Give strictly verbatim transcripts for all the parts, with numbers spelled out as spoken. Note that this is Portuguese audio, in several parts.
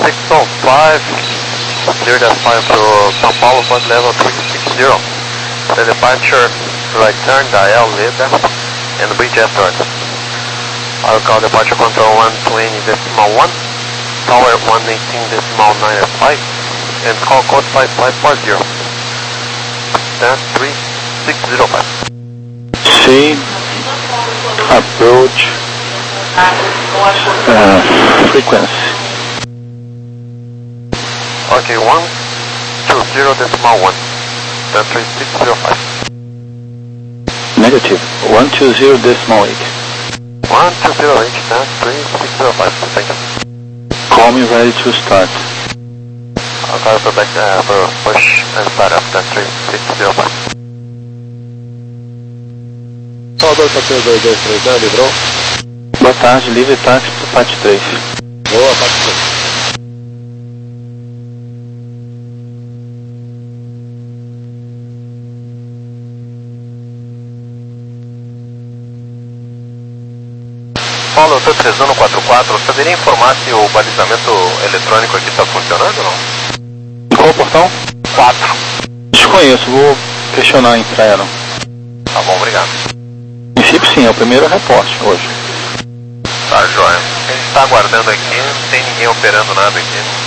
six oh five, clear that fire to São Paulo, point level three six zero. The departure, right turn, dial left, and bridge afterwards. I'll call departure control one twenty decimal one, tower one eighteen decimal nine five, and call code five five four zero. Stand three six zero five. C, approach, uh, frequency. Okay, one two zero decimal one, stand three six zero five. Negative, one two zero decimal eight. one two zero eight, stand three six zero five, thank you. Call me ready to start. I'll call for back, uh, for push and start up, stand three six zero five. Salvador Capel dois dois três, né, livrou? Boa tarde, livre táxi para P A T três. Boa, P A T três. Paulo, eu estou precisando quatro quatro, você poderia informar se o balizamento eletrônico aqui está funcionando ou não? Qual o portão? quatro. Desconheço, vou questionar em Aero. Tá bom, obrigado. Em princípio sim, é o primeiro reporte hoje. Tá, joia. A gente está aguardando aqui, não tem ninguém operando nada aqui.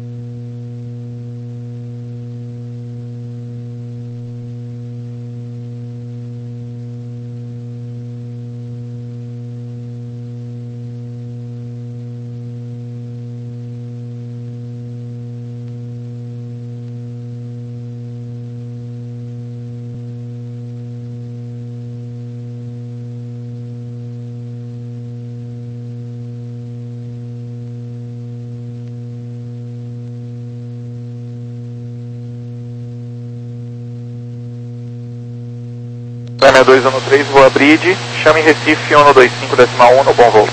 Leme dois um três, voa bridge, chame Recife um dois cinco decimal um no bom voo.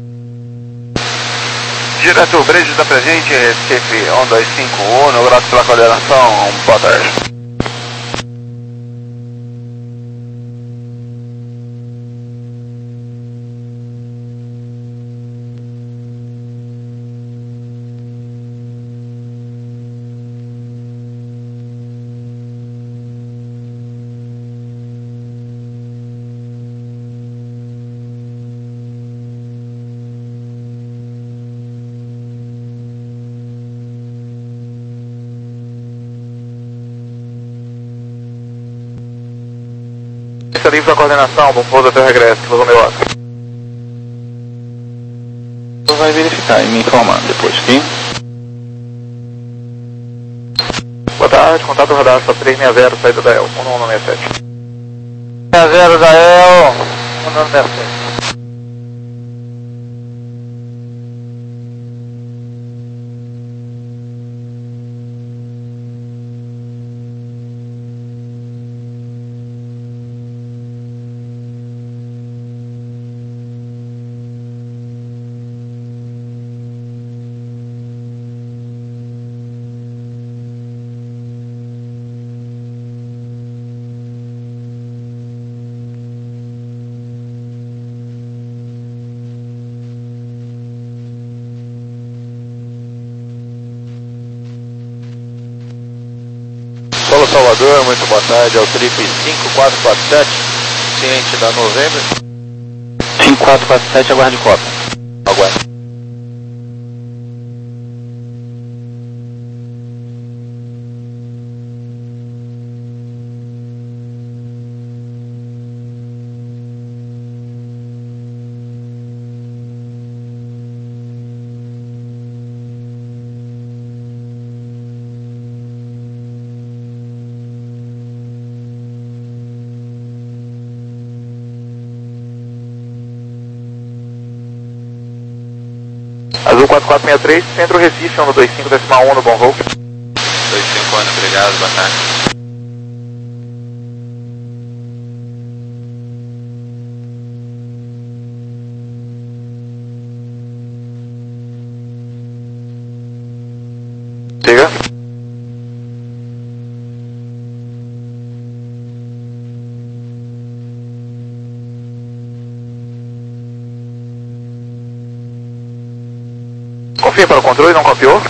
Direto bridge da presente, Recife um dois cinco um, grato pela coordenação, boa tarde. Pista livre para coordenação, bom voo até o regresso, vou meu lado. Você vai verificar e me informar depois, ok? Boa tarde, contato radar para três seis zero, saída da E L, um nove seis sete. seis zero da E L, um nove seis sete. Solo Salvador, muito boa tarde, é o Trip cinco quatro quatro sete, ciente da Novembro. cinco quatro quatro sete, aguarde cópia. Aguarde. Azul quatro quatro seis três, centro Recife um dois cinco decimal um no bom voo. dois cinco um, obrigado, boa tarde. Siga. Confirme para o controle, não copiou?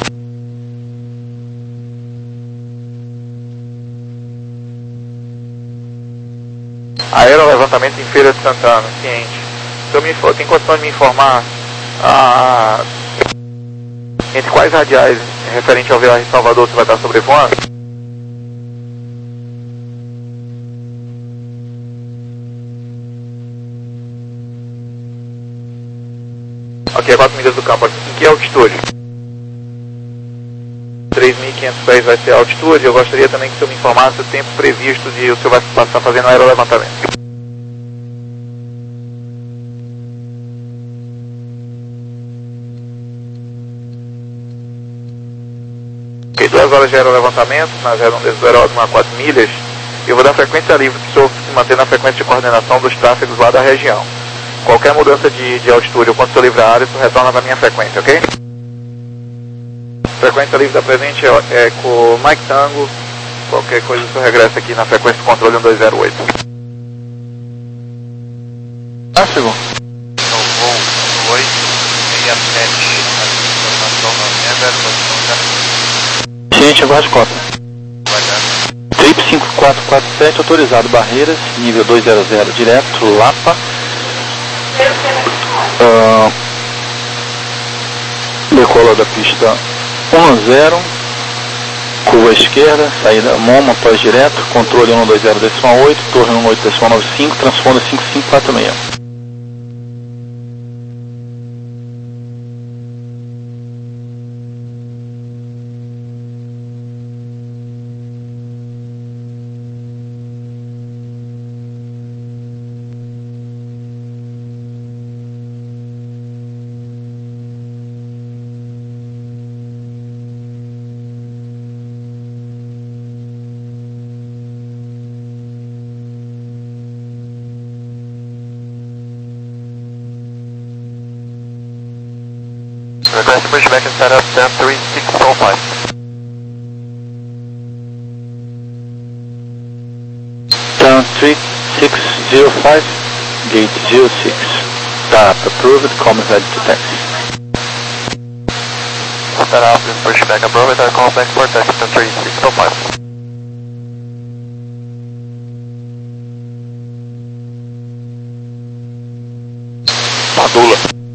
Aerolevantamento em Feira de Santana, ciente. O senhor me, info- tem condição de me informar ah, entre quais radiais referente ao V R Salvador você vai estar sobrevoando? Ok, quatro milhas do campo. Em que altitude? três mil e quinhentos pés vai ser a altitude. Eu gostaria também que o senhor me informasse o tempo previsto de o senhor vai passar fazendo aerolevantamento. Ok, duas horas de aerolevantamento nas redondezas do aeródromo a quatro milhas. Eu vou dar frequência livre para o senhor se manter na frequência de coordenação dos tráfegos lá da região. Qualquer mudança de, de altitude ou quando o senhor livrar a área, o senhor retorna para a minha frequência, ok? Frequência livre da presente é, é com Mike Tango. Qualquer coisa o senhor regressa aqui na frequência de controle um dois zero oito. Tráfego? No voo oito seis sete, informação November, posição Ciente, aguarde cota. já. Trip cinco quatro quatro sete, autorizado Barreiras, nível dois zero zero, direto, Lapa. Uh, decola da pista um zero, curva esquerda, saída Moma, pós direto, controle um dois zero decimal oito, torre um oito decimal nove cinco, transponder cinco cinco quatro seis. Request pushback and set up ten three six oh five. Turn three six zero five, gate zero six. Start approved, come ready to taxi. Set up and pushback approved, I call back for taxi ten three six oh five. Padula.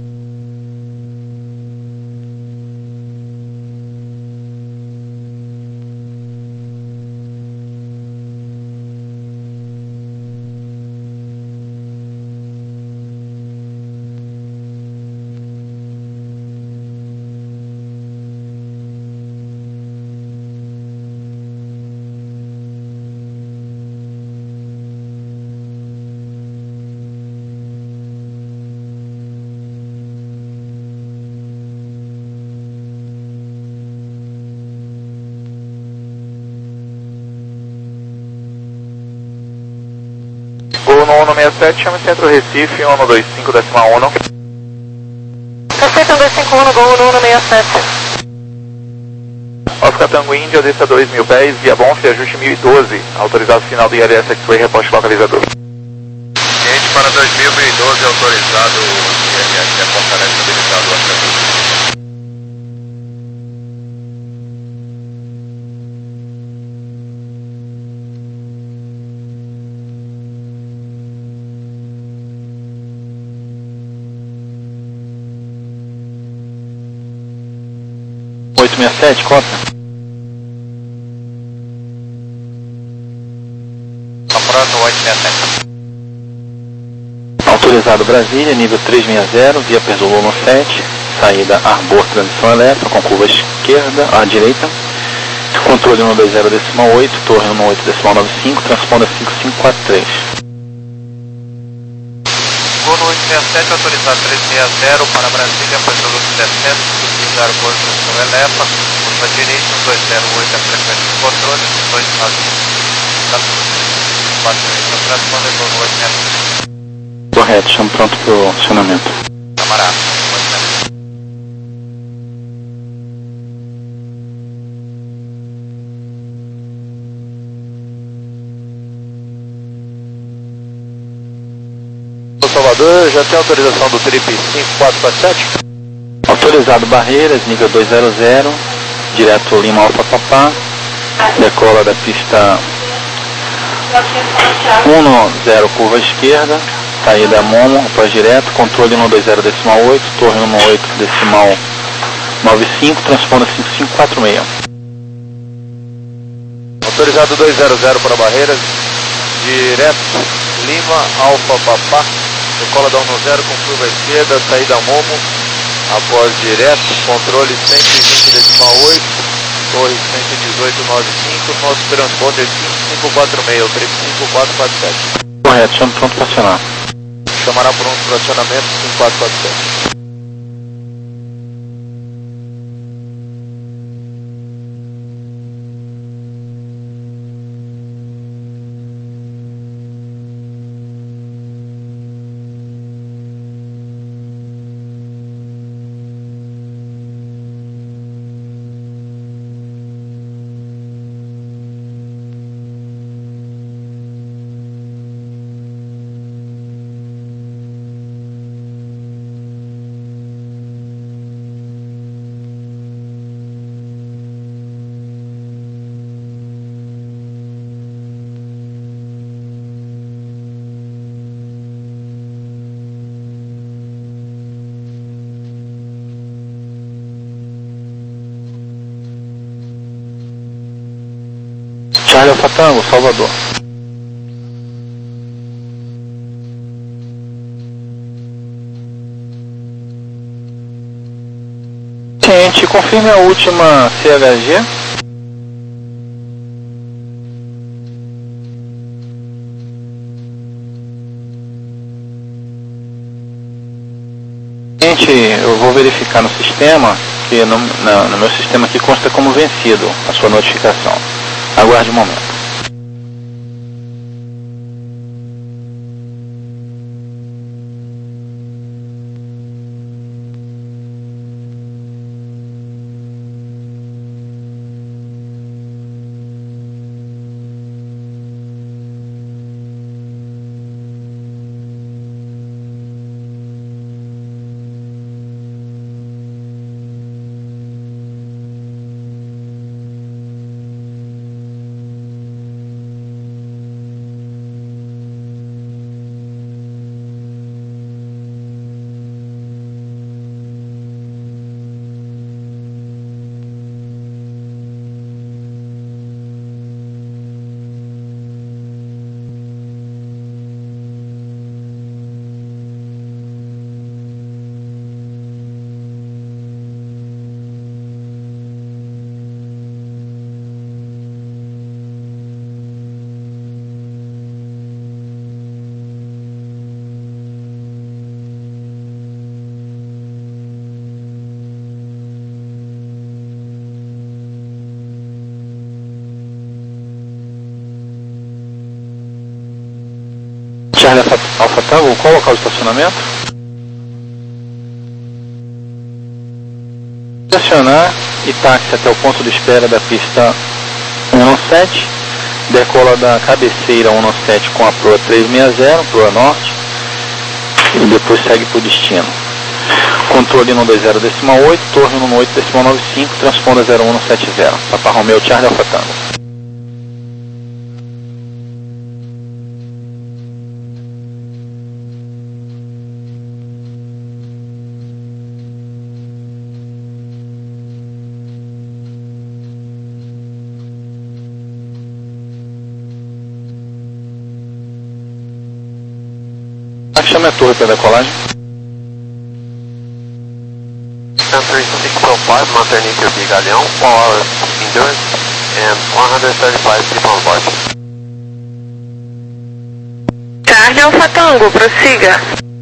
Gol no um seis sete, chama Centro Recife, um dois cinco decimal um. Receita um dois cinco um, gol no um seis sete. Oscar Tango Índia, desça dois mil pés, via Bonf, ajuste mil e doze. Autorizado final do I L S X-Ray, reposte localizador. Ciente para dois mil e doze, autorizado I L S, reportarete habilitado a oito seis sete, cota. Comprando oito seis sete. Autorizado Brasília, nível três seis zero, via Perzolano sete, saída Arbor, transição elétrica, com curva esquerda, à direita, controle um dois zero decimal oito, torre um oito decimal nove cinco, transponda cinco cinco quatro três. Gol no oito seis sete, autorizado três seis zero para Brasília, Perzolano setecentos, subsídio Arbor, transição elétrica, curva direita, um dois zero oito, a frequência de controle, dois quatro três, transpondedor no oito seis sete. Correto, estamos prontos para o acionamento. Camarada, Salvador, já tem autorização do Trip cinco quatro quatro sete? Autorizado. Autorizado Barreiras, nível doiscentos, direto Lima Alfa Papá, decola da pista dez, curva esquerda, saída Momo, após direto, controle um dois zero decimal oito, torre um oito decimal nove cinco, transponda cinco cinco quatro seis. Autorizado duzentos para Barreiras, direto Lima Alfa Papá, decola da dez com curva esquerda, saída Momo, após direto, controle cento e vinte decimal oito, torre cento e dezoito nove cinco, nosso transponder cinco cinco quatro seis, o três cinco quatro quatro sete. Correto, chama pronto para acionar. Chamará pronto para acionamento cinco quatro quatro sete. Charlie Alfa Tango, Salvador. Gente, confirme a última C H G. Gente, eu vou verificar no sistema, que no, no, no meu sistema aqui consta como vencido a sua notificação. Aguarde um momento. Charlie Alfa Tango, qual o local de estacionamento? Estacionar e táxi até o ponto de espera da pista dezessete, decola da cabeceira dezessete com a proa trezentos e sessenta, proa norte, e depois segue para o destino. Controle um dois zero decimal oito, torre um oito decimal nove cinco, transponda zero um sete zero. Papa Romeo Charlie Alfa Tango. Chama a torre para decolagem. three six zero five, maternity your big Galeão, four hours endurance and one hundred thirty-five people on board. Charlie Alfa Tango, prossiga.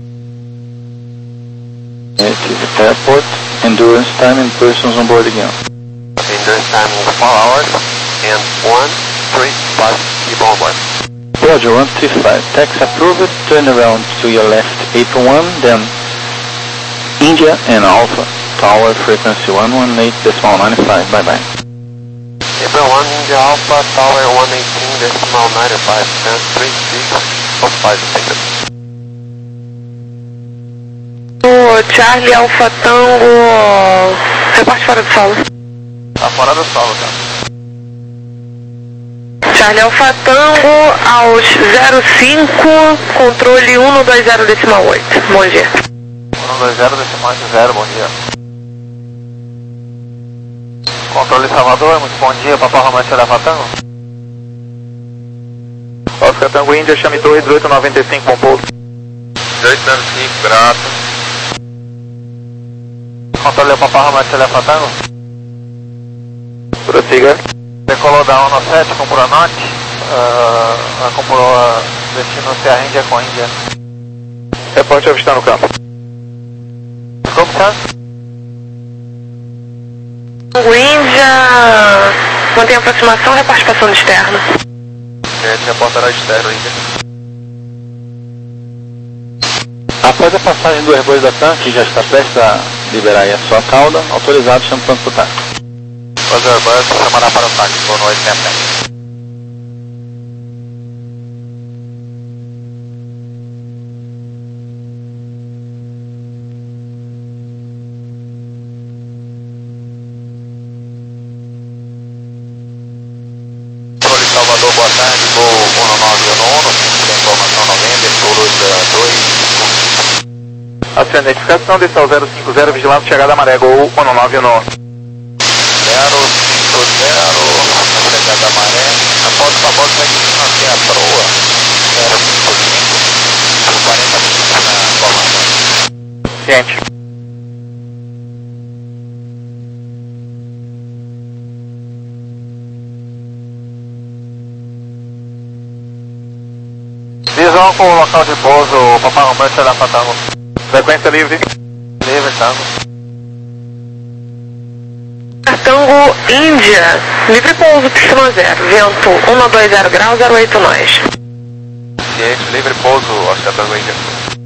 It is airport, endurance time and persons on board again. Endurance time four hours and one three five people on board. Roger, one three five, taxi approved, turn around to your left, April one, then India and Alpha, tower frequency one one eight decimal nine five, bye bye. April one, India Alpha, tower one eighteen decimal nine five, and three six five seconds. O Charlie Alfa Tango, reporte fora do solo. Tá fora do solo, cara. Charlie Alfa Tango aos zero cinco, controle um dois zero decimal oito. Bom dia. um dois zero decimal zero, bom dia. Controle Salvador, muito bom dia, Papa Romance Alfa Tango. Oscar Tango Índia, chame Torre dezoito noventa e cinco, bom pouso. dezoito noventa e cinco, grato. Controle Papa Romance Alfa Tango. Prossiga. Decolou da um no sete, comprou a norte, uh, comprou a destino C A Índia com Índia. Reporte avistando o campo. Desculpe, senhor. Tango Índia, mantém aproximação, reporte passando externo. É, reportará externo ainda. Após a passagem do Airbus da TAM, que já está prestes a liberar aí a sua cauda, autorizado, chama o tanto pro táxi. Após o Airbus, chamará para o táxi, boa noite, sempre. Salvador, boa tarde, voo um nove um um, tem informação novembro, Toulouse dois. A identificação desse ao zero cinco zero, vigilância chegada a Maré, Gol um nove um um. zero cinco zero, chegada a Maré, após o favor, segue financiar a proa, zero cinco cinco, quarenta minutos na formação. Ciente. Visão com o local de pouso, Papa Romance Alfa Tango. Frequência livre. Livre, Tango. Tango Índia, livre pouso, pistão zero, vento um dois zero graus, zero oito nós. Ciente, livre pouso, Oscar Tango Índia.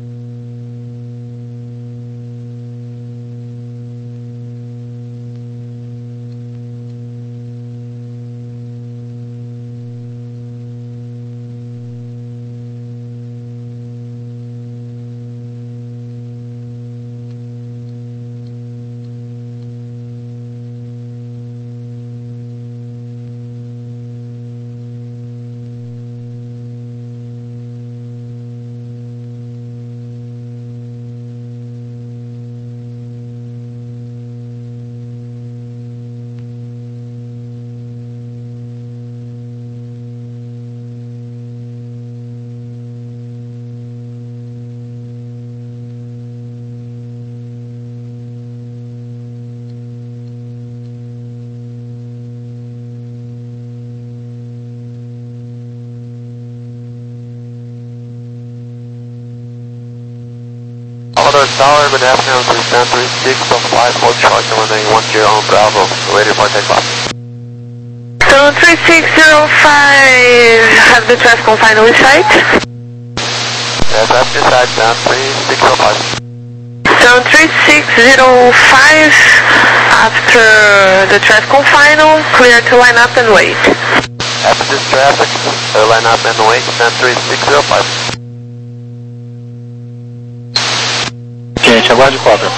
Salvador Tower, good afternoon, descent three six oh five, hold short, runway one zero on Bravo, ready for takeoff. So three six zero five, have the traffic on final sight. Yes, after side, down three six oh five. So three six zero five, after the traffic on final, clear to line up and wait. After this traffic, uh, line up and wait, descent three six zero five. Gente, aguarde cobra.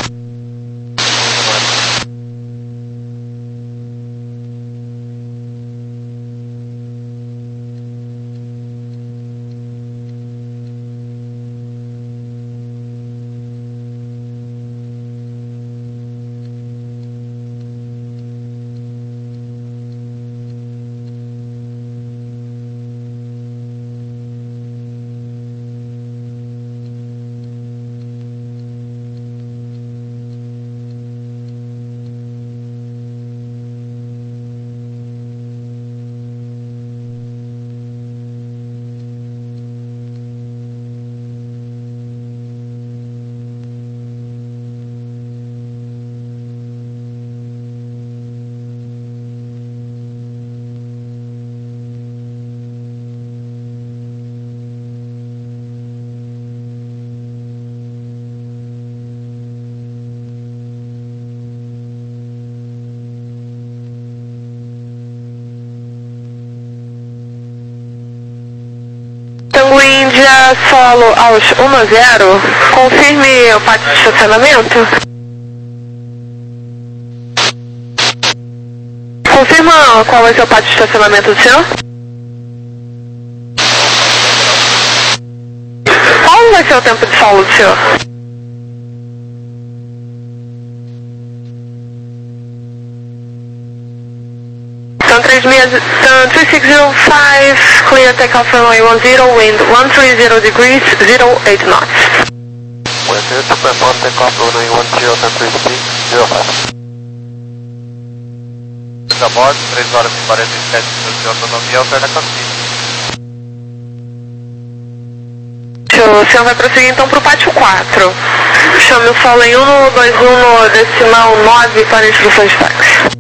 via solo aos um zero, confirme o pátio de estacionamento. Confirma qual vai ser o pátio de estacionamento do senhor? Qual vai ser o tempo de solo do senhor? Então três six zero five, clear takeoff runway one zero, wind one three zero degrees, zero eight knots. One zero to perform takeoff runway one zero, ten three six zero five. A bordo, três horas e quarenta e sete minutos de autonomia, alterna cabine. O senhor vai prosseguir então para o pátio quatro. Chame o solo em um dois um decimal nove para instruções de táxi.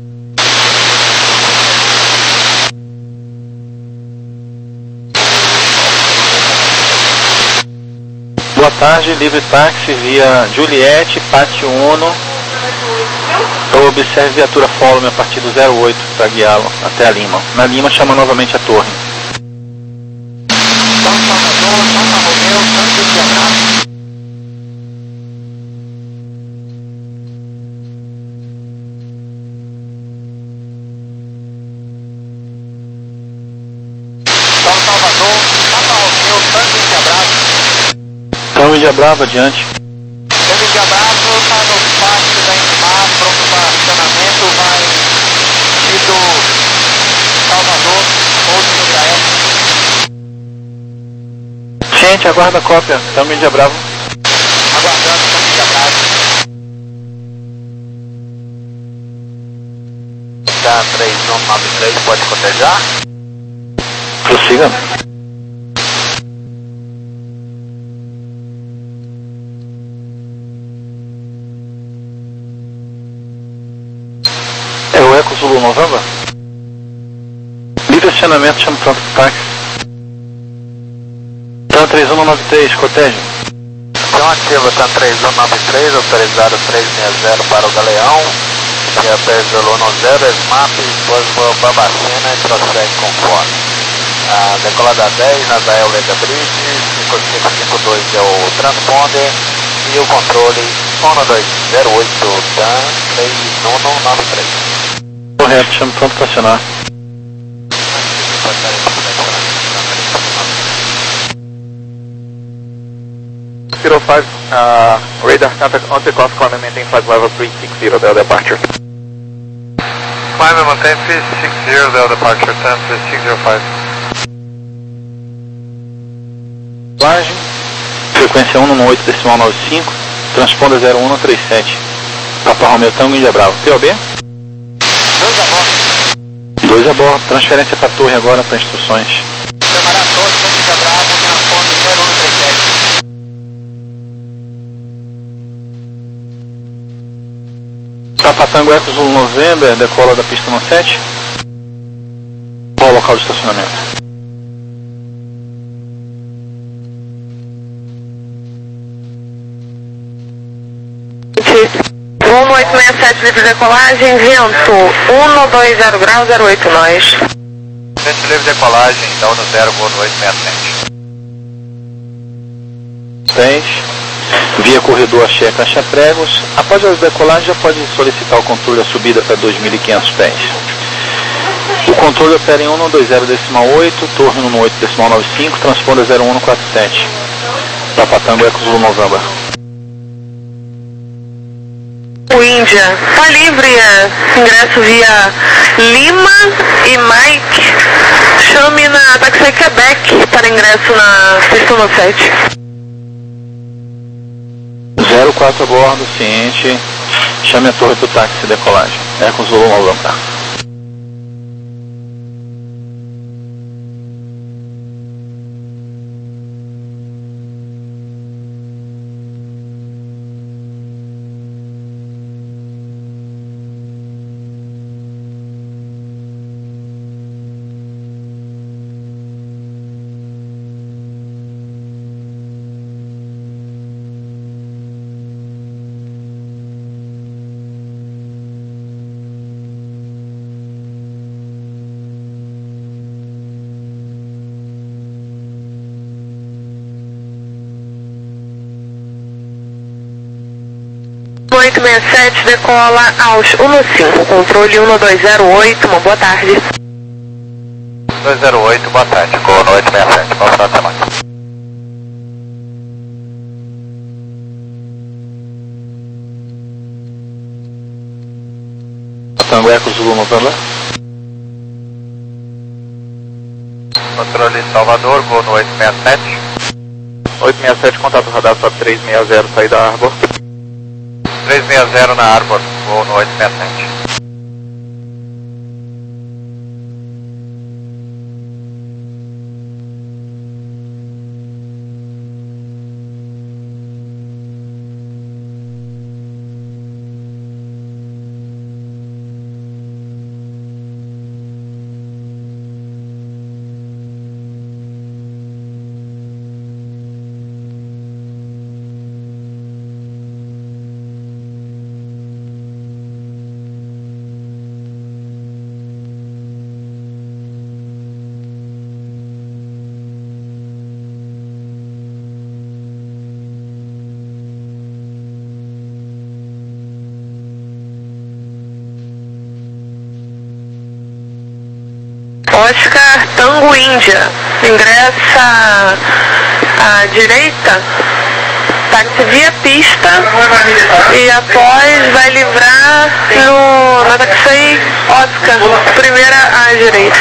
Boa tarde, livre táxi via Juliette, Pátio Uno. Eu observe viatura follow-me a partir do zero oito para guiá-lo até a Lima. Na Lima, chama novamente a torre. São Salvador, Papa Romeu, Tango Índia Bravo. Então, Índia Brava, adiante. Tango Índia Bravo está no pátio da Intimar, pronto para acionamento, vai sentido Salvador, outro no Grael. Gente, aguarda a cópia. Então, Índia Bravo. Aguardando Tango Índia Bravo. Tá três um nove três, pode cotejar? Prossiga. É o Eco Zulu November? Livre acionamento, chama pronto pro táxi. Então três um nove três, coteja. Então ativa TAM três um nove três, autorizado três seis zero para o Galeão. E a Perzolo no zero, SMAP, depois Babacena e prossegue conforme. A decolada dez, Nazael Leda Bridge, cinco cinco cinco dois é o transponder e o controle um dois zero oito TAM três um nove três. Correto, chama pronto para acionar. zero five, uh, radar contact on takeoff, climb maintain flight level three six zero, Del departure. Climb and maintain three six zero, Del departure, TAM three six zero five. Laje, frequência um oito decimal nove cinco, transponder zero um três sete. Papa Romeu Tango Índia Bravo. P O B? Dois a bordo. Dois a bordo, transferência para a torre agora para instruções. Chamará a torre, Tango Índia Bravo, transponder zero um três sete. Papa Tango Eco Zulu November, decola da pista no sete. Qual o local de estacionamento? um oito seis sete, livre decolagem, vento um dois zero graus, zero oito nós. Vento livre decolagem, então no zero voo no oito seis sete. dez. Via corredor Axé Caixa Pregos. Após a decolagem já pode solicitar o controle da subida para dois mil e quinhentos pés. O controle opera em um dois zero decimal oito, torre um oito decimal nove cinco, transponder zero um quatro sete. Papa Tango Eco Zulu November. O Índia, tá livre, é, ingresso via Lima e Mike. Chame na Taxi Quebec para ingresso na pista no sete. zero quatro a bordo, ciente. Chame a torre do táxi decolagem. Eco Zulu November. sessenta e sete, decola aos cinco, controle um dois zero oito, uma boa tarde. dois zero oito, boa tarde, Gol no oito seis sete, bom final de semana. Tango Eco Zulu November. Controle Salvador, Gol no oito seis sete. oito seis sete, contato radar só três seis zero, saída Arbor. três seis zero na Arbor, Gol no oito seis sete. Oscar Tango Índia, ingressa à direita, táxi via pista e após vai livrar no, na taxi Oscar, primeira à direita.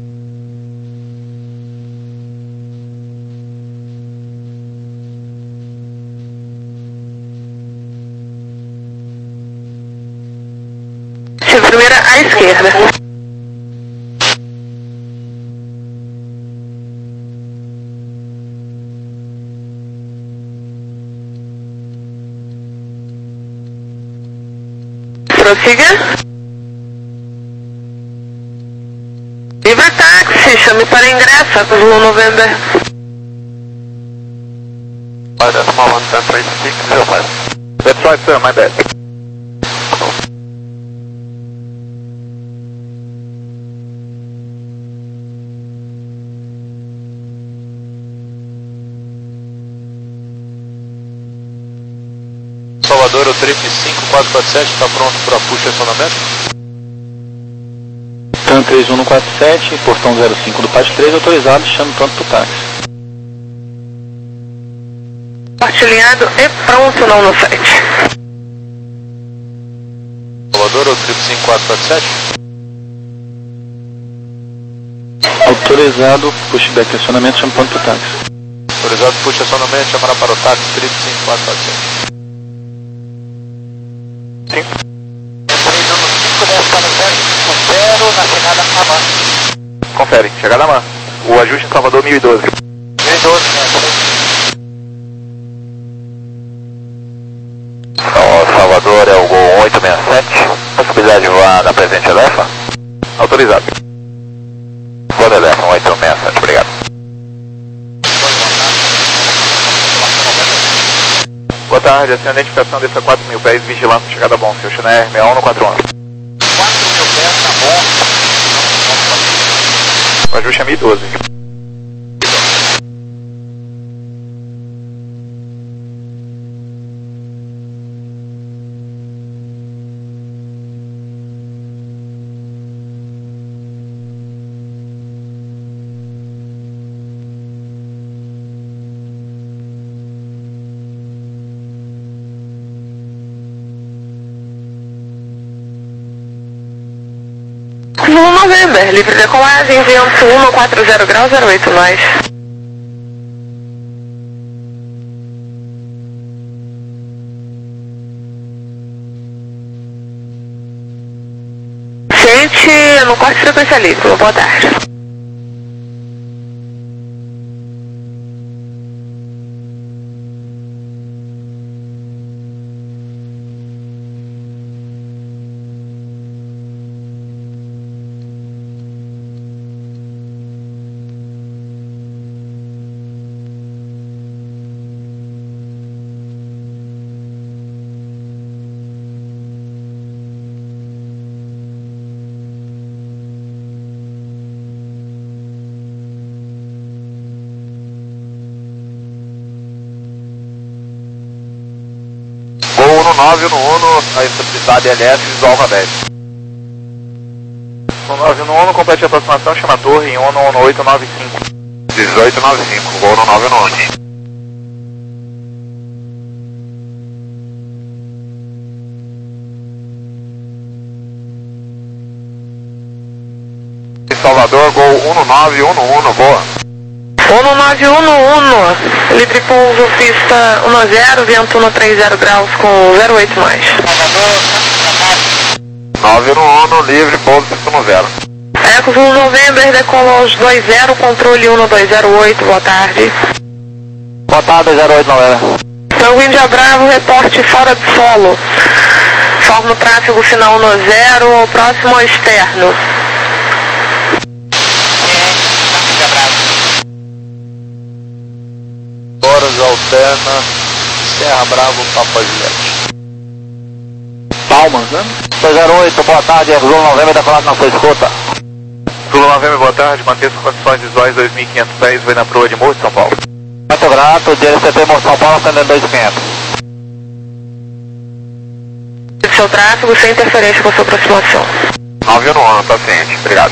Primeira à esquerda. Prossiga. Livre táxi, chame para ingresso, Zulu November. By the small one, ten three six zero five. That's right, sir, my bad. Salvador, o Trip cinco quatro quatro sete está pronto para push e acionamento? TAM três um um quatro sete, portão zero cinco do P A S três, autorizado, chame pronto para o táxi. Porte alinhado e pronto não no site. Salvador, o Trip cinco quatro quatro sete? Autorizado, pushback e acionamento, chame pronto para o táxi. Autorizado, push e acionamento, chamará para o táxi Trip cinco quatro quatro sete. Confere, chegada a M A N. O ajuste em Salvador mil e doze. mil e doze, né? Então, Salvador é o Gol oito seis sete. Possibilidade de voar na presente Elefa? Autorizado. Gol Elefa, oito seis sete, obrigado. Boa tarde, assim a identificação dessa quatro mil pés, vigilância, chegada bom, seu Chinair, sessenta e um no quatro um. quatro mil pés, tá bom. O ajuste é mil e doze. Zulu November, livre decolagem, vento um quatro zero graus, zero oito nós. Gente, no corte de frequência livre, boa tarde. nove um um, a estabilidade L S, visual Alfa dez. um nove um um, complete a aproximação, chama a torre em um um oito nove cinco. dezoito nove cinco, voo no nove um um. Salvador, Gol um nove um um, boa. um nove um um, livre pouso, pista um zero, vento no trinta graus com zero oito mais. nove um um, livre pouso, pista um zero. Ecos um November, decola aos dois zero, controle um dois zero oito, boa tarde. Boa tarde, zero oito November. Então, Índia Bravo, reporte fora de solo. Forma o tráfego final no zero, próximo ao externo. Horas alterna, Serra Bravo, Papa Juliette. Palmas, né? zero oito, boa tarde, Zulu November, decolado na sua escuta. Zulu November, boa tarde, mantenha as condições visuais dois mil e quinhentos pés, vai na proa de Morro de São Paulo. Muito grato, D L C T Morro de São Paulo, atendendo dois mil e quinhentos. Seu tráfego sem interferência com a sua aproximação. nove um um, tá ciente, obrigado.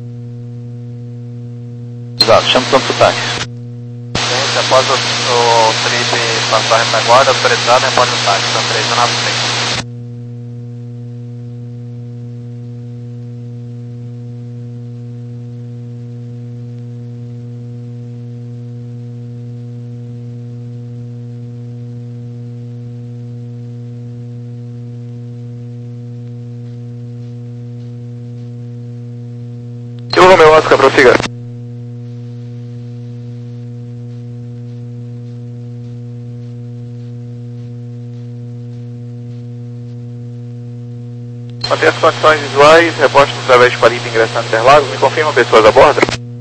Exato, chama o tanto sotaque. Gente, após o, o trip passar a retaguarda, autorizado, reporte o táxi, são três na frente. Zulu meu Oscar, prossiga. Mantenha as condições visuais, reporte no través de Palipe ingressando Interlagos, me confirma pessoas a bordo?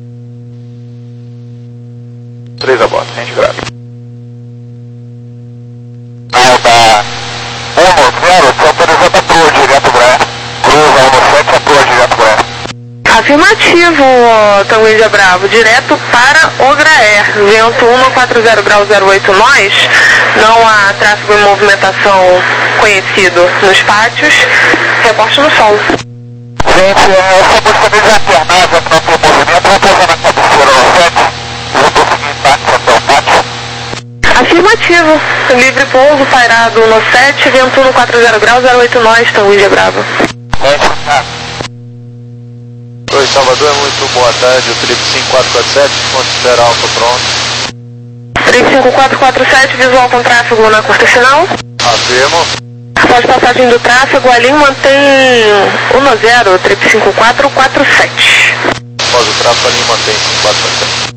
Três a bordo, gente grave. Alta um zero, se autorizado a proa direto Bré. Cruza um sete, a proa direto Bré. Afirmativo, Tango Índia Bravo, direto para o Graer, vento um quatro zero graus zero oito nós, não há tráfego em movimentação conhecido nos pátios, reporte no solo. Gente, essa música mesmo é alternada para o movimento, vou pousar na cabeceira no sete, vou conseguir táxi até o pátio. Afirmativo, livre pouso, pairado no sete, vento um quatro zero graus zero oito nós, Tango Índia Bravo. Gente, tá. Oi, Salvador, muito boa tarde, o trip cinco quatro quatro sete, considera alfa pronto. Trip cinco quatro quatro sete, visual com tráfego na curta final. Afirmo. Após passagem do tráfego, a linha mantém um zero, trip cinco quatro quatro sete. Após o tráfego, a linha mantém cinco quatro quatro sete.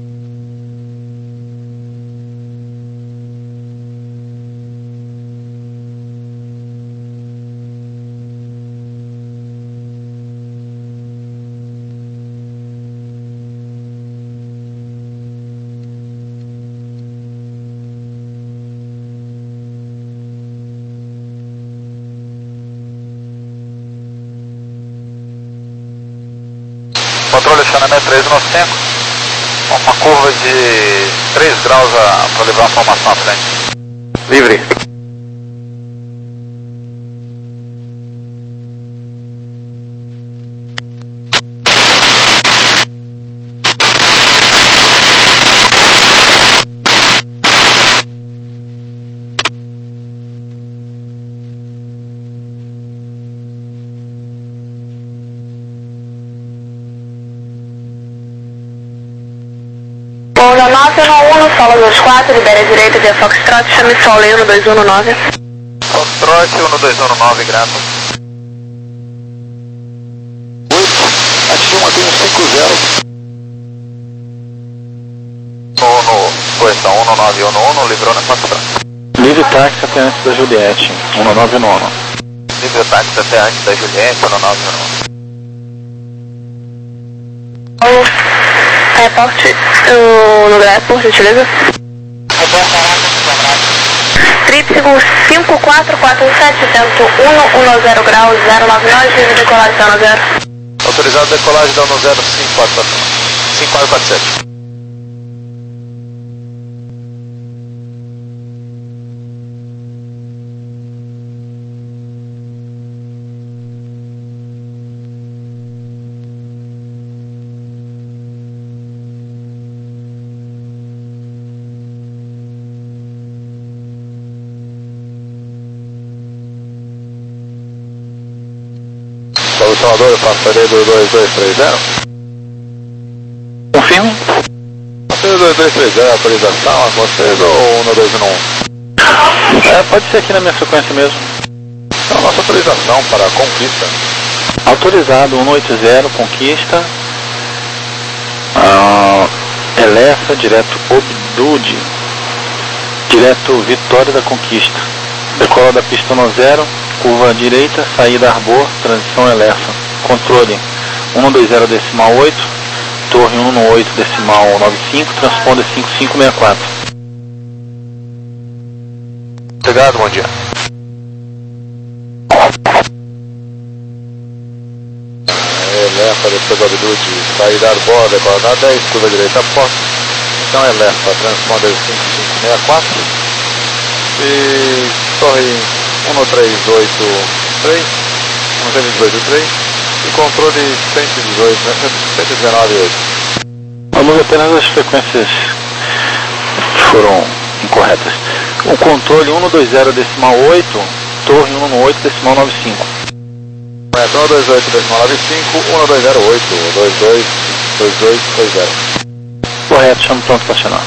Controle acionamento três nove cinco, uma curva de três graus para levar a formação à frente. Livre. nove um um, solo dois quatro, libera a direita via Foxtrot, chame solo um dois um nove. Foxtrot um dois um nove, grato. oito, atingiu uma tem um cinco zero. No, no, correção um nove um um, livrou na Foxtrot. Livre táxi até antes da Juliette, um nove um um. Livre táxi até antes da Juliette, um nove um um. Reporte no Graer, por gentileza. Trip cinco quatro quatro sete, vento um um zero graus zero nove nove, livre decolagem da um zero. Autorizado decolagem da um zero cinco quatro quatro sete. Salvador, eu faço saída do dois dois três zero. Confirma? Saída do dois dois três zero, autorização, é vocês ou um dois um um? É, pode ser aqui na minha frequência mesmo. Então, nossa autorização para a conquista. Autorizado, um oito zero, conquista. Ah, Elefa, direto Obdude. Direto Vitória da Conquista. Decola da pista no zero, curva à direita, saída Arbor, transição Elefa. Controle um dois zero decimal oito, torre um oito decimal nove cinco, transponder cinco cinco seis quatro. Obrigado, bom dia. Elefa, depois do Obdude, saída Arbor, decola da dez, curva à direita, porta. Então Elefa, transponder cinco cinco seis quatro. E torre um três oito três, um três oito três e controle cento e dezoito, cento e dezenove oito. Vamos apenas as frequências foram incorretas. O controle um dois zero decimal oito, torre um oito decimal nove cinco. É, um dois oito decimal nove cinco, um dois zero oito, dois dois dois dois dois zero. Correto, chamo pronto para acionar.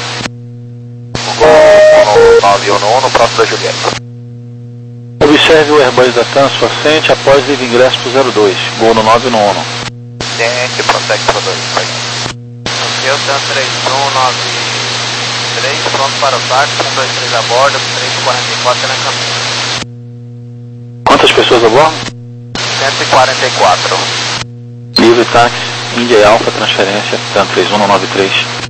nove um um, próximo da Julieta. Observe o Airbus da TAM suficiente após livre ingresso para o zero dois, gol no nove um um. Tente, prossegue para dois, vai. Eu TAM três um nove três, pronto para o táxi, um dois três a bordo, três quarenta e quatro na caminho. Quantas pessoas a bordo? cento e quarenta e quatro. Livre táxi, Índia e Alfa, transferência, TAM três um nove três.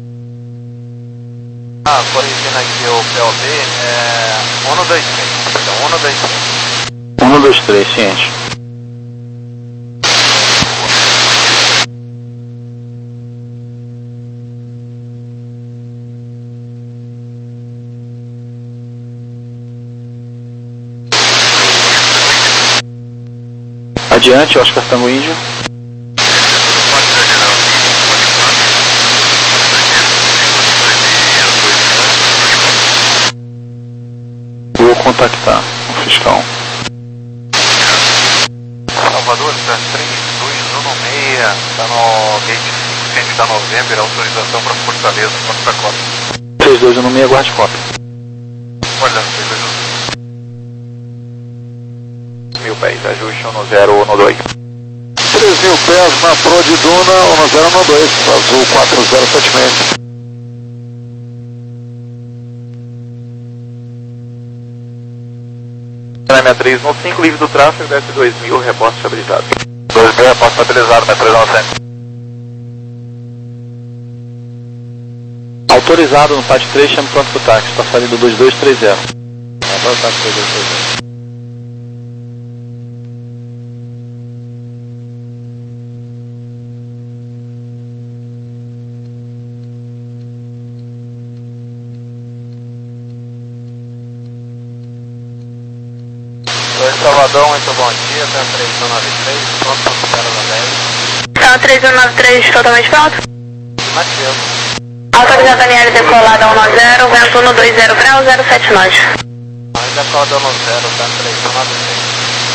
Ah, corrigindo aqui o P O B, é um dois três, perdão, um dois três. um dois três, ciente. Adiante, Oscar Tango Índio. Vou contactar o fiscal. Salvador, está três dois um seis, está no gate cinco da novembro, autorização para Fortaleza, quanto para cópia? três dois um seis, aguarde cópia. Olha, três dois um. Mil pés, ajuste um zero um dois. três mil pés na Pro de Duna, um zero um dois, azul quatro zero sete seis. sessenta e três no cinco, livre do tráfego, desce dois mil, reposto estabilizado. dois mil, reposto estabilizado, na três nove sete. Autorizado no P A T três, chame pronto para o táxi, para sair do dois dois três zero. É, para o táxi dois dois três zero. Salvador, muito bom dia, TAM três um nove três, pronto para o zero dez. TAM três um nove três, totalmente pronto? Matias. Autorizado Daniel decolada um zero, vento um dois zero grau, zero sete nós. Ainda acordou no zero, TAM três um nove três.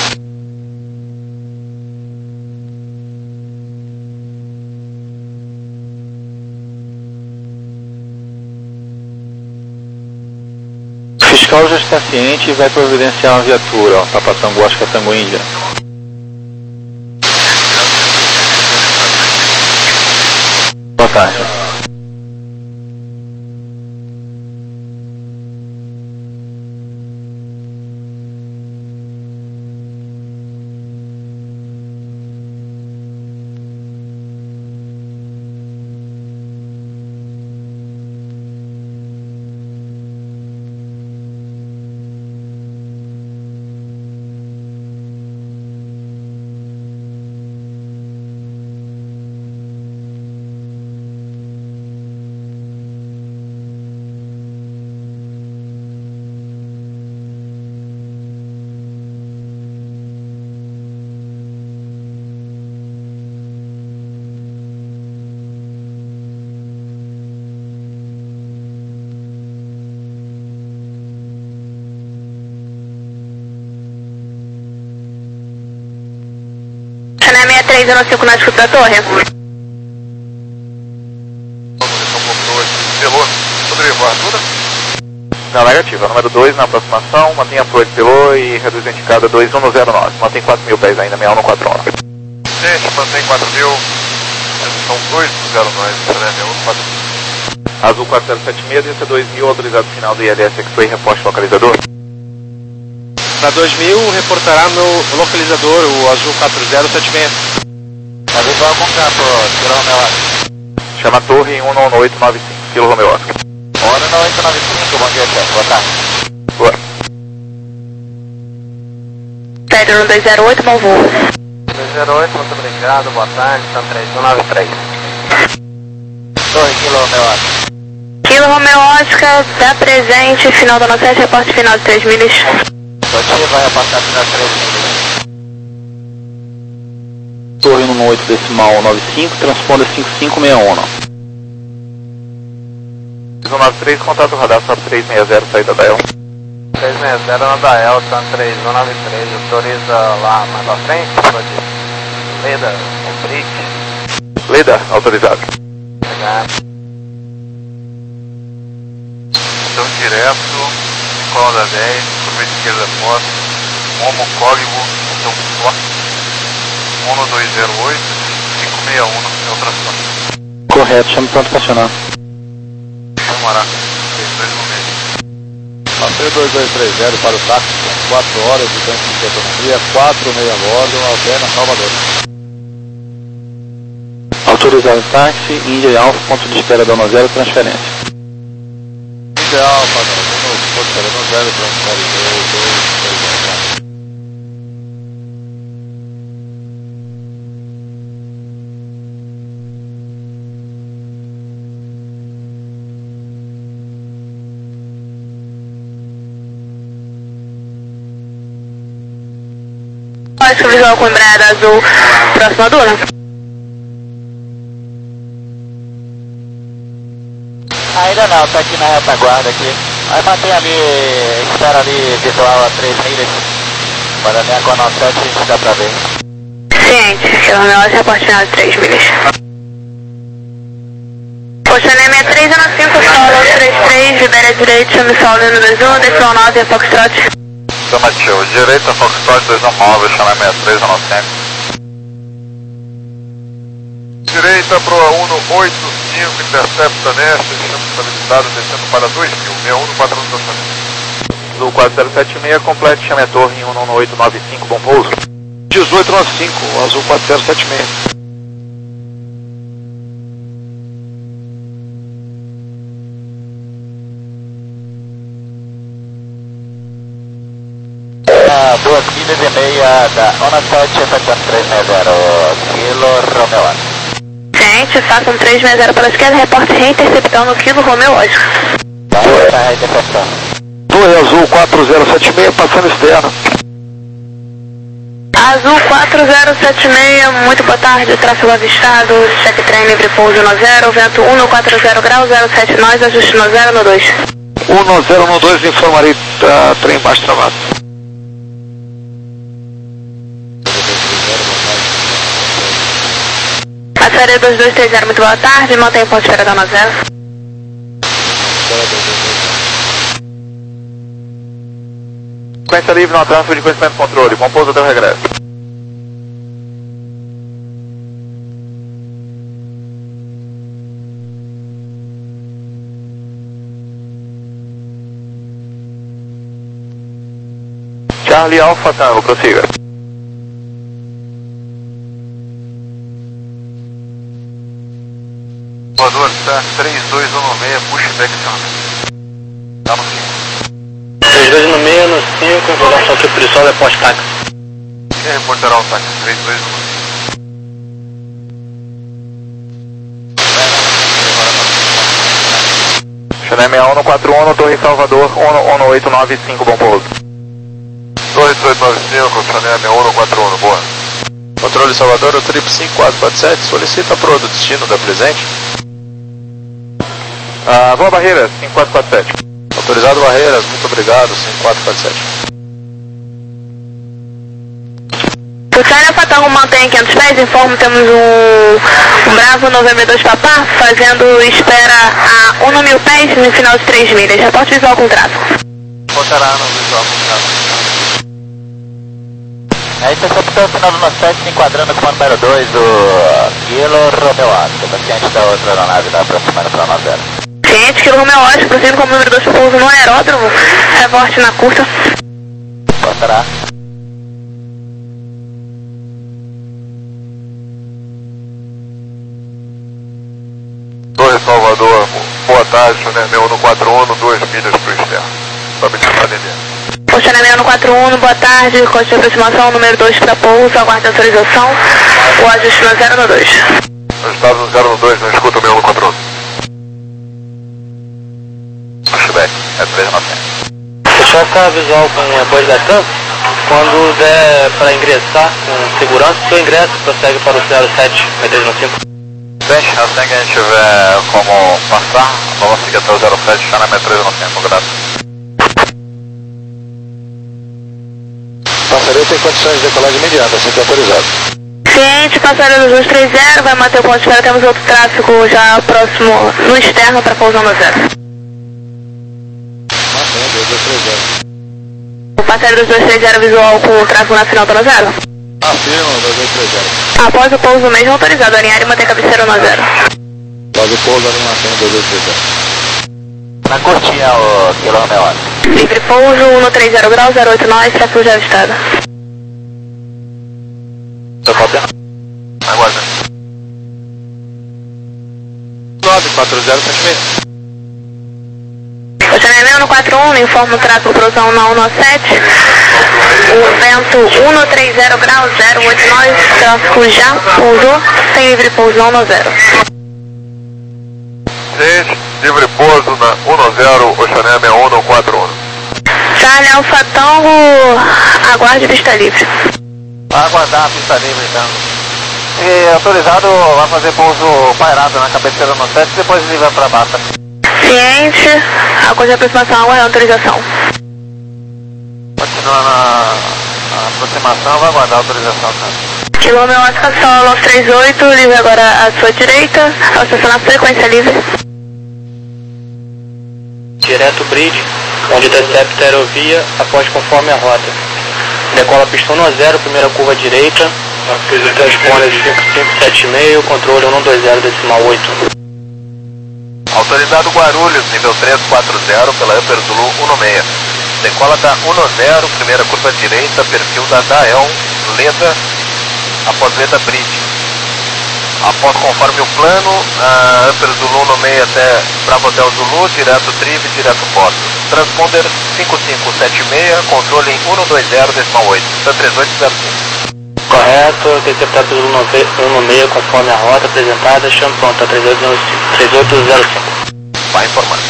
O fiscal já está ciente e vai providenciar uma viatura, ó, Papa Tango, Oscar Tango Índia. Boa tarde. três zero cinco na escuta da torre. Pelô, Rodrigo, Arthur? Não, negativa. Número dois na aproximação, mantenha a Floyd Pelô e reduz a indicada dois um zero nove. Mantém quatro mil pés ainda, seis um quatro um. Gente, mantém quatro mil. São dois zero nove, né? seis um quatro um. Azul quatro zero sete seis, desça dois mil, autorizado final do I L S X-Ray, reposte localizador. Para dois mil, reportará meu localizador, o Azul quatro zero sete seis. Habitual contato, Kilo Romeo Oscar. Chama a torre um nove oito nove cinco, Kilo Romeo Oscar. um nove oito nove cinco, bom dia, chefe, boa tarde. Boa. Pedro dois zero oito, bom voo. dois zero oito, muito obrigado, boa tarde, são três um nove três. Torre, Kilo Romeo Oscar. Kilo Romeo Oscar, dá presente, final da nossa sete, reporte final de três milhas. Você vai reportar final de três milhas. Torre um oito decimal nove cinco, transponder cinco cinco seis um. um nove três, contato radar, só três seis zero, saída da E L. três seis zero na da E L, são três um nove três, autoriza lá mais à frente, pode Leda, Obrick. Leda, autorizado. Obrigado. Então direto, escola da dez, curva esquerda foto, Momo Código, então forte. um dois zero oito, cinco seis um, é o transporte. Correto, chame pronto para acionar. Vamos morar, três dois no meio. Passei dois dois três zero para o táxi, quatro horas de tempo de autonomia, quatro meia bordo, Alpena, Salvador. Autorizado táxi, Índia e Alfa, ponto de espera da zero, transferência. Índia Alfa, não, ponto de espera da zero, transferência, dois dois três zero. Pode visual com embreada azul, próxima duna. Ainda não, tá aqui na retaguarda aqui. Aí mantém ali, espera ali visual a três milhas. Para minha Conan sete a gente dá pra ver. Ciente, Kilo Romeo Oscar, reporte final de três milhas. Oceania sessenta e três, ano cinco, solo três três, libera a direita, chame solo no dois um, decimal nove, Foxtrot. Afirmativo, direita, Foxtrot dois um nove, chama sessenta e três, ano cinco. Direita pro um oito cinco, intercepta nesta, chama estabilizado, descendo para dois mil, seis um quatro um dois. Azul quatro zero sete seis, complete, chame a torre em um oito nove cinco, bom pouso. dezoito nove cinco, Azul quatro zero sete seis. Ah, duas milhas e meia da ONA sete, efetuando três seis zero, Kilo Romeo Oscar. Ciente, faça um três seis zero pela esquerda, reporte reinterceptão no Kilo Romeo Oscar. Tá, tá reinterceptando. Torre Azul quatro zero sete seis, passando externa. Azul quatro zero sete seis, muito boa tarde, tráfego avistado, check trem livre pouso no zero, vento um quatro zero graus, zero sete nós, ajuste no zero no dois. um zero um dois, informarei uh, trem baixo travado. Passaria dois dois três zero, muito boa tarde, mantém o ponto de espera da zero. Sequência livre no tráfego de conhecimento e controle, bom pouso até o regresso. Charlie Alpha Tango, prossiga. Voador, tá três dois um seis, pushback chama. Tá no cinco. três dois no meio, no cinco, informação tipo de solo é pós-táxi. Quem reportará o táxi? três dois um seis. Chanel seis um quatro um, Torre Salvador, um oito nove cinco, bom pouso. Torre dezoito nove cinco, Chanel seis um quatro um, boa. Controle Salvador, o trip cinco quatro quatro sete, solicita pro do destino da presente. Ah, boa Barreiras, cinco quatro quatro sete. Autorizado Barreiras, muito obrigado, cinco quatro quatro sete. Charlie Alpha Tango mantém quinhentos pés, informo, temos um, um Bravo November dois Papá, fazendo espera a um mil pés no final de três milhas. Reporte visual com tráfego. Reportará no visual com tráfego. A interceptação final do nosso sete, se enquadrando com o número dois do Kilo Romeo Oscar, paciente da outra aeronave da aproximando para nós zero. Ciente, Kilo Romeo Oscar, prosseguindo com o número dois para pouso no aeródromo, reporte na curta. Reportará. dois Salvador, boa tarde, Chanel um quatro um, duas milhas para o externo. Estabilizar N D. Chanel um quatro um, boa tarde, coste de aproximação, número dois para pouso, aguarde a autorização, o ajuste no zero no dois. Ajustado no zero no dois, não escuta o um quatro um. Pushback, é três nove zero. Fechou essa visual com apoio da campo. Quando der para ingressar com segurança, o seu ingresso prossegue para o zero sete, três nove cinco. Bem, assim que a gente tiver como passar, vamos seguir até o zero sete, Chanel três nove cinco, graças. Passaria tem condições de decolagem imediata, assim que autorizado. Ciente, passaria do dois três zero, vai manter o ponto de espera, temos outro tráfego já próximo no externo para pousar no zero. Mantém, dois três zero. O passaria do dois três zero visual com o tráfego nacional para zero. Afirma, dois três zero. Após o pouso mesmo autorizado, alinhar e manter a cabeceira no zero. Após o pouso, ali mantém, dois três zero. Na curtinha, o Kilo Romeo Oscar. Livre pouso, um três zero graus, zero oito nove, tráfego já avistado. Estou copiando. Aguarda. nove quatro zero sete seis. O Chanel um quatro um, informa o tráfego prosão na um sete. O vento um três zero graus, zero oito nove, tráfego já pousou, tem livre pouso na um zero. Gente, livre pouso na um zero, o Chanel um quatro um. Charlie Alpha Tango, aguarde pista livre. Vai aguardar a pista livre então. E autorizado vai fazer pouso pairado na cabeceira no sete, depois ele vai para baixo. Ciente, a coisa de aproximação, aguarda a autorização. Continua na, na aproximação, vai aguardar a autorização. Tá? Quilômetro Oscar Solo três oito, livre agora à sua direita, ao estacionar frequência livre. Direto bridge, onde intercepta a aerovia após conforme a rota. Decola pistão no zero, primeira curva direita, transponder cinco cinco sete seis, controle um dois zero decimal oito. Autorizado Guarulhos, nível três quatro zero, pela Upper Zulu um seis. Decola da um zero, primeira curva direita, perfil da Dael, Leda, após Leda Bridge. Após conforme o plano, a Upper Zulu um seis até Bravo Hotel Zulu, direto Trive, direto Porto. Transponder cinco cinco sete seis, controle em um dois zero decimal oito, Sun três oito zero cinco. Correto, interceptado pelo um seis conforme a rota apresentada, chama pronta três oito zero cinco. Vai informando.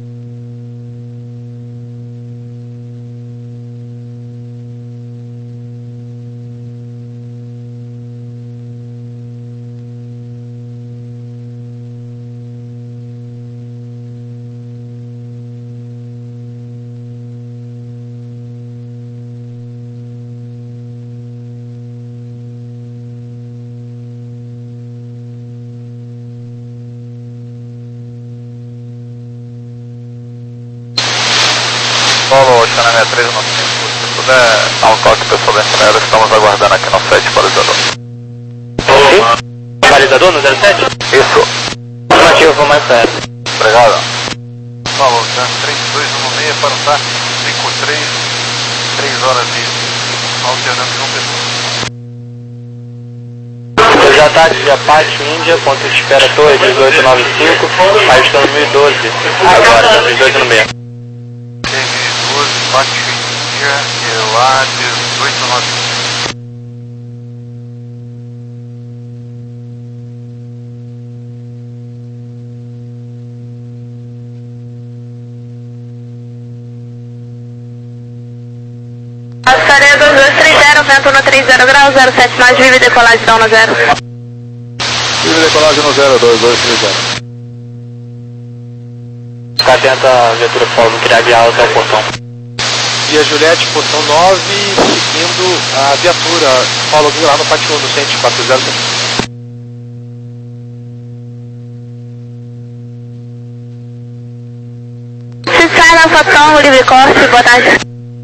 Solo, Chanel três nove cinco, se puder dar um toque pessoal da Chanel, estamos aguardando aqui no sete balizador. Sim? Balizador no zero sete? Isso. Afirmativo, vou mais perto. Obrigado. Solo, três dois um seis para o TAC cinco três, três horas e alternando João Pessoa. Os ataques de Apache Índia, ponto de espera torre dezoito nove cinco, ajustando mil e doze, agora dezoito no meio. Bate Índia e lá dezoito nove cinco. Passaria dois dois três zero, vento no três zero graus, zero sete nove, vive decolagem da um zero. Livre decolagem no zero dois dois três zero. Ficar atento à viatura polo, criar de alta ao portão. Via Juliette, portão nove, seguindo a viatura, Paulo Guilherme lá no pátio um do cento e quatro zero. Cicero Alfa Tom, livre corte, boa tarde.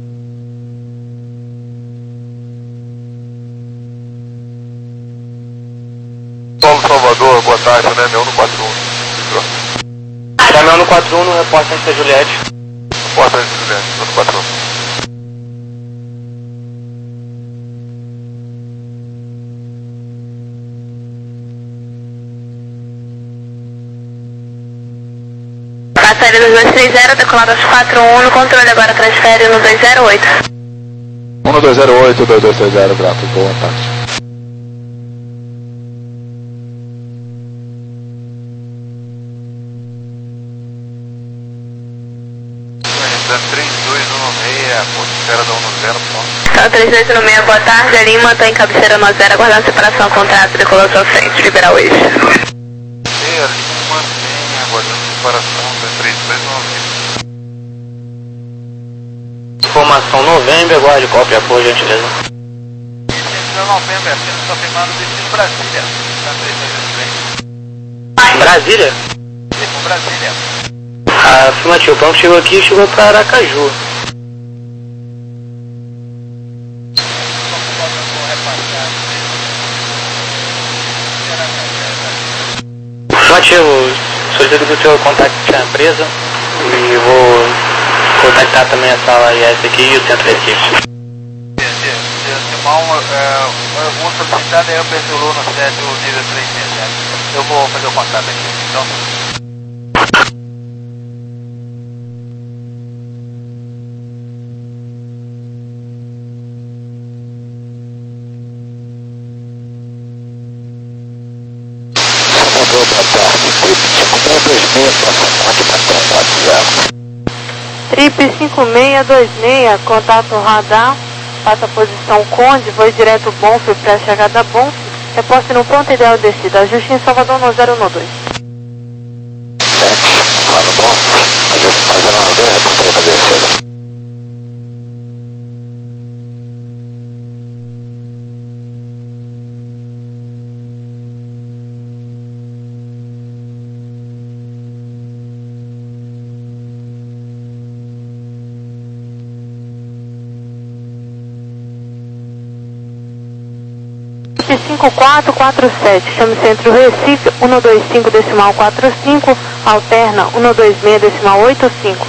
Paulo Salvador, boa tarde, né? Meu no quatro um. Chamei no quatro um no repórter da Juliette. Repórter da Juliette, meu no quatro um. Passaria dos dois três zero, decolado aos quatro um, no controle agora transfere no dois zero oito. um no dois zero oito, dois dois três zero, grato, boa tarde. três dois um seis, Ponte da um zero, Então, três dois um seis, boa tarde, a Lima, estou em cabeceira no zero, aguardando separação, contrato, decolou sua frente, liberar o eixo. E a Lima mantém, aguardando separação, três dois um seis. Informação Novembro, aguarde cópia, por gentileza. Novembro, é sendo confirmado destino Brasília. Brasília? Sim, Brasília. Afirmativo, o pronto chegou aqui e chegou para Aracaju. Afirmativo, solicito que o senhor contacte a empresa e vou contactar também a sala I S aqui e o centro de equipe. Simão, o solicitado é o Petulu no sete, o nível três seis zero. Eu vou fazer o contato aqui, então. Trip cinco seis dois seis, contato radar, passa a posição Conde, voo direto Bonfim para a chegada Bonfim, reposte no ponto ideal descida, ajuste em Salvador no zero um dois. cinco quatro quatro sete, chame centro Recife, um dois cinco decimal quatro cinco, alterna um dois seis decimal oito cinco.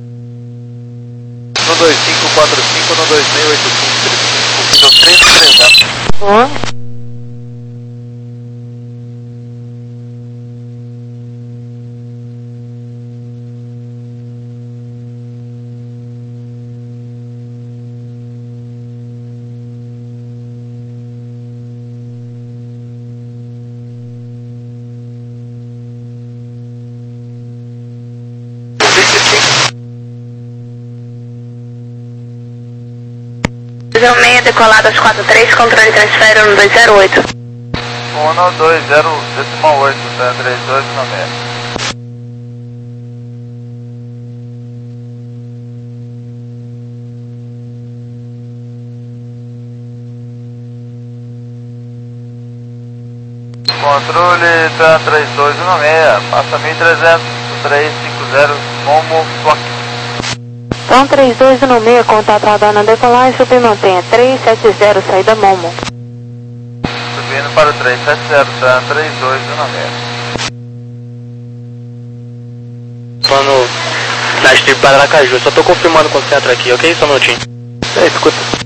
um dois cinco quatro cinco, um dois seis oito cinco, três três zero. Boa. seis, decolado aos quatro três, controle transfere no dois zero oito. um dois zero decimal oito, três dois um seis. Controle três dois um seis, passa mil e trezentos, três cinco zero, Momo, Swak. Então, três dois um seis, contato radar na decolagem, submantenha três sete zero, saída Momo. Subindo para o três sete zero, três dois um seis. Plano na strip para Aracaju, só tô confirmando com o centro aqui, ok? Só um minutinho. É, escuta.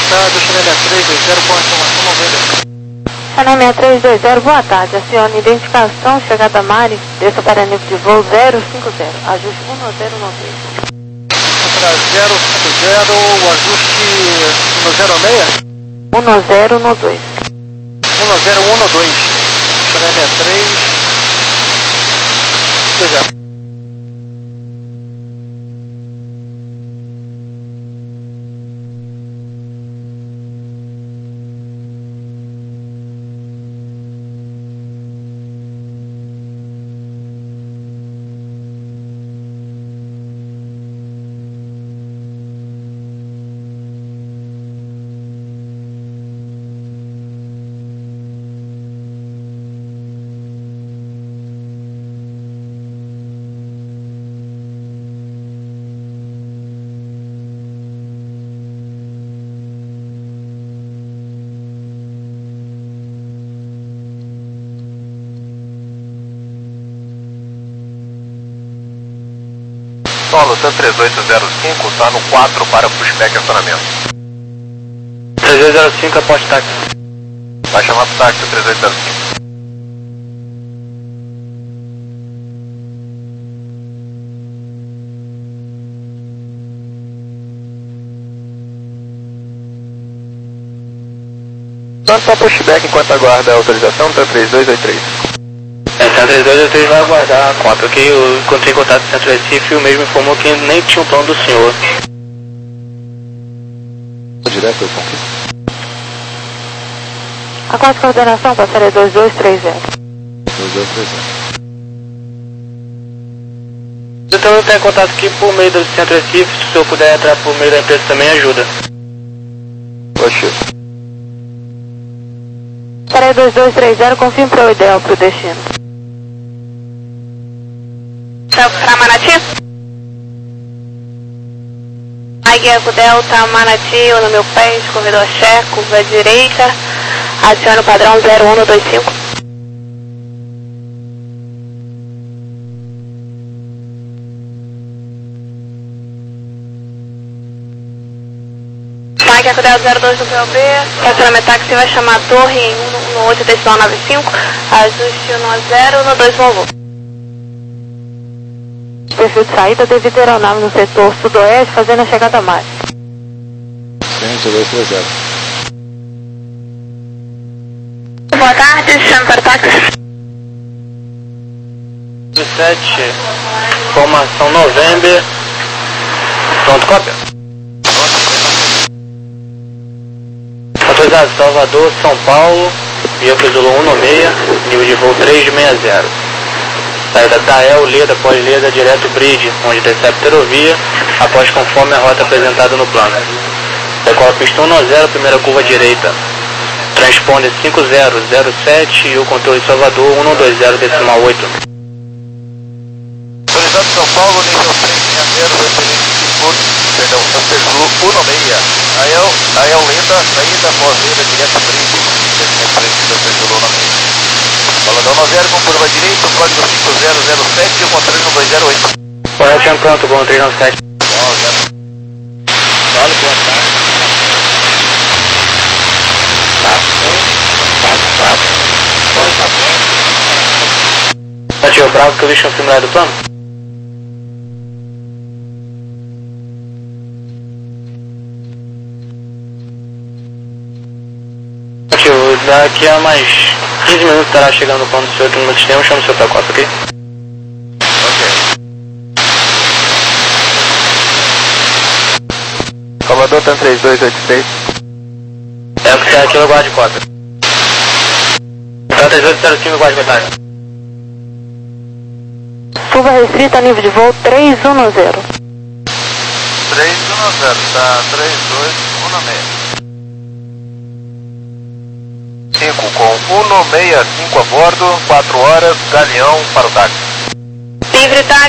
tarde, o Channel seis três dois zero, com a informação noventa. Channel seis três dois zero, boa tarde. Acione identificação, chegada Mari, desça para nível de voo zero cinco zero, ajuste um zero nove dois. Para zero cinco zero, o ajuste um zero seis? um zero nove dois. um zero um dois. Channel seis três dois zero. Solo Sun três oito zero cinco, está no quatro para pushback e acionamento. três oito zero cinco, aposte táxi. Vai chamar para o táxi três oito zero cinco. Tanto para pushback enquanto aguarda a autorização, tá três dois oito três. É, Centro três dois oito três vai aguardar a conta, ok? Eu encontrei contato com o Centro Recife e o mesmo informou que nem tinha um plano do senhor. Direto, com Aguarde coordenação para série dois dois três zero. dois dois três zero. Então eu tenho contato aqui por meio do Centro Recife, se o senhor puder entrar por meio da empresa também ajuda. Oxe. Série dois dois três zero, confirme para o ideal para o destino. Para Manati? Águia Delta, Manati, no meu pé, corredor Xé, curva direita, adicione o padrão zero um dois cinco. Águia Delta zero dois do P O B, estacionamento táxi vai chamar a torre em um oito decimal nove cinco, ajuste no zero no dois voo. Perfil de saída devido à aeronave no setor sudoeste, fazendo a chegada a mais. Centro dois três zero. Boa tarde, chame para o táxi. dezessete, formação November. Pronto, cópia. Autorizado, Salvador, São Paulo, via Zulu um seis, nível de voo três seis zero. Saída da El, Leda, pós-Leda, direto Bridge, onde intercepta Ferrovia, após conforme a rota apresentada no plano. Decola pista um zero, primeira curva direita. Transponder cinco zero zero sete e o controle de Salvador um dois zero decimal oito. Autorizado São Paulo, nível três seis zero, referente Curso, perdão, Santerlu um seis. A El, a El Leda, saída pós-Leda, direto Bridge, referente Santerlu um seis. Baladão nove zero com curva direita, código cinco zero zero sete e o controle no dois zero oito. Correto, pronto, bom três nove sete. Vale, boa tarde. Ativo Bravo, que eu lixo um filme do plano? Ativo, daqui a mais quinze minutos estará chegando no plano do senhor aqui no meu sistema, chama o seu pacote, ok? Salvador, Tan três dois oito seis. É o que está aqui, eu guardo de cota. Tan três oito zero cinco, guarde de cota. Curva restrita, nível de voo três um zero. três um zero, tá três dois um seis. cinco com um seis cinco a bordo, quatro horas, Galeão para o táxi. Livre táxi.